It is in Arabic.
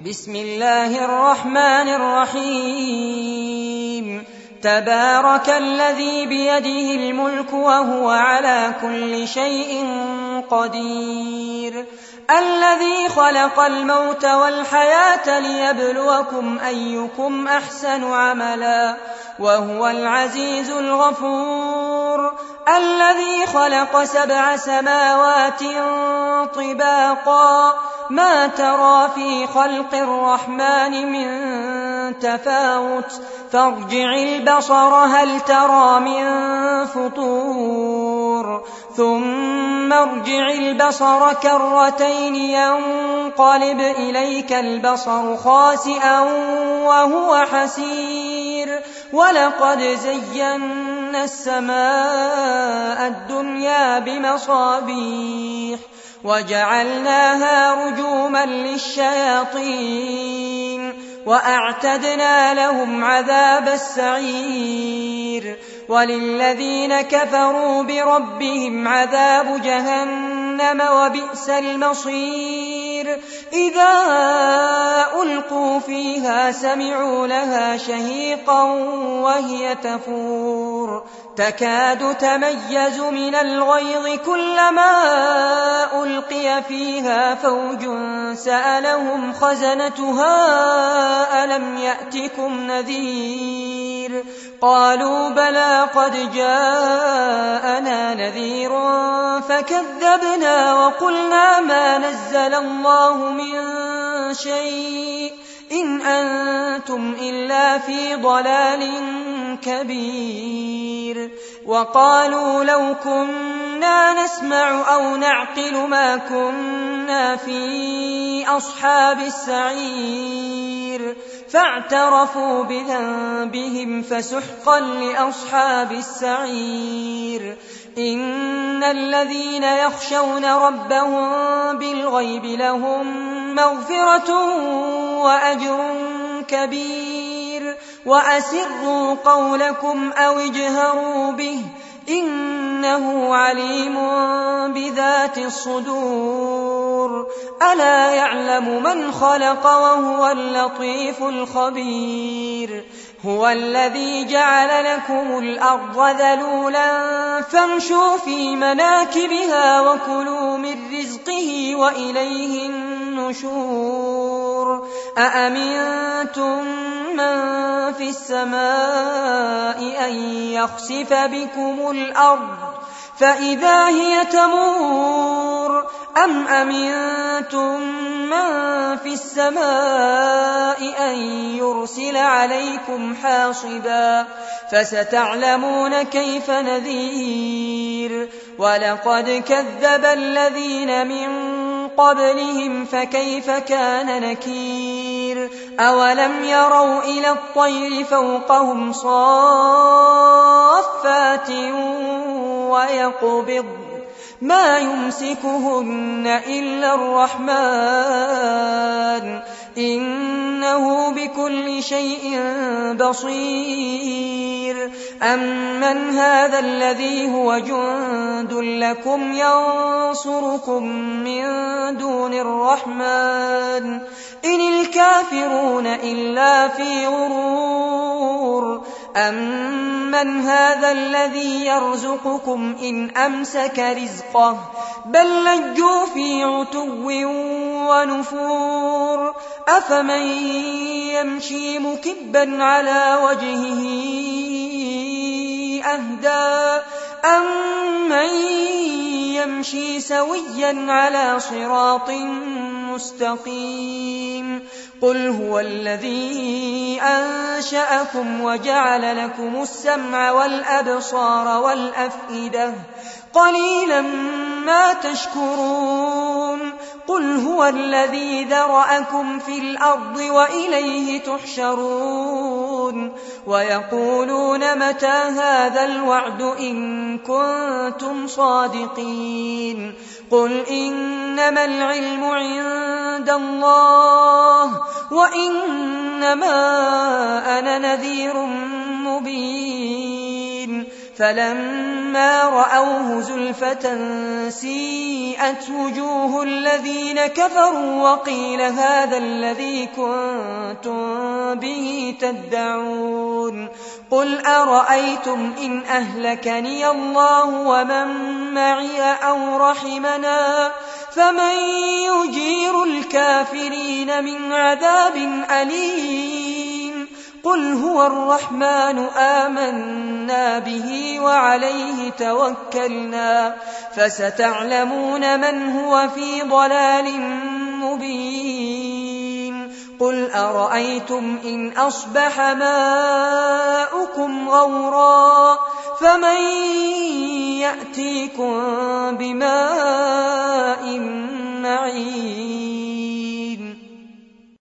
بسم الله الرحمن الرحيم تبارك الذي بيده الملك وهو على كل شيء قدير الذي خلق الموت والحياة ليبلوكم أيكم أحسن عملا وهو العزيز الغفور الذي خلق 7 سماوات طباقا ما ترى في خلق الرحمن من تفاوت فارجع البصر هل ترى من فطور ثم ارجع البصر كرتين ينقلب إليك البصر خاسئا وهو حسير ولقد زينا السماء الدنيا بمصابيح وجعلناها رجوما للشياطين وأعتدنا لهم عذاب السعير وللذين كفروا بربهم عذاب جهنم وبئس المصير إذا ألقوا فيها سمعوا لها شهيقا وهي تفور تكاد تميز من الغيظ كلما ألقي فيها فوج سألهم خزنتها ألم يأتكم نذير قالوا بلى قد جاءنا نذير فكذبنا وقلنا ما نزل الله من شيء إن أنتم إلا في ضلال كبير وقالوا لو كنا نسمع أو نعقل ما كنا في أصحاب السعير فاعترفوا بذنبهم فسحقا لأصحاب السعير إن الذين يخشون ربهم بالغيب لهم مغفرة وأجر كبير وأسروا قولكم أو اجهروا به إنه عليم بذات الصدور ألا يعلم من خلق وهو اللطيف الخبير هو الذي جعل لكم الأرض ذلولا فامشوا في مناكبها وكلوا من رزقه وإليه النشور أأمنتم من في السماء أن يخسف بكم الأرض فإذا هي تمور أم أمنتم من في السماء أن يرسل عليكم حاصبا فستعلمون كيف نذير ولقد كذب الذين من قبلهم فكيف كان نكير أولم يروا إلى الطير فوقهم صافات ويقبض ما يمسكهن إلا الرحمن إنه بكل شيء بصير أمن هذا الذي هو جند لكم ينصركم من دون الرحمن إن الكافرون إلا في غرور أمن هذا الذي يرزقكم إن أمسك رزقه بل لجوا في عتو ونفور أفمن يمشي مكبا على وجهه أهدى أمن يمشي سويا على صراط مستقيم قل هو الذي أنشأكم وجعل لكم السمع والأبصار والأفئدة قليلا ما تشكرون قل هو الذي ذرأكم في الأرض وإليه تحشرون ويقولون متى هذا الوعد إن كنتم صادقين قل إنما العلم عند الله وإنما أنا نذير مبين فلما رأوه زلفة سيئت وجوه الذين كفروا وقيل هذا الذي كنتم به تدعون قل أرأيتم إن أهلكني الله ومن معي أو رحمنا فمن يجير الكافرين من عذاب أليم قل هو الرحمن آمنا به وعليه توكلنا فستعلمون من هو في ضلال مبين قل أرأيتم إن أصبح ماؤكم غورا فمن يأتيكم بماء معين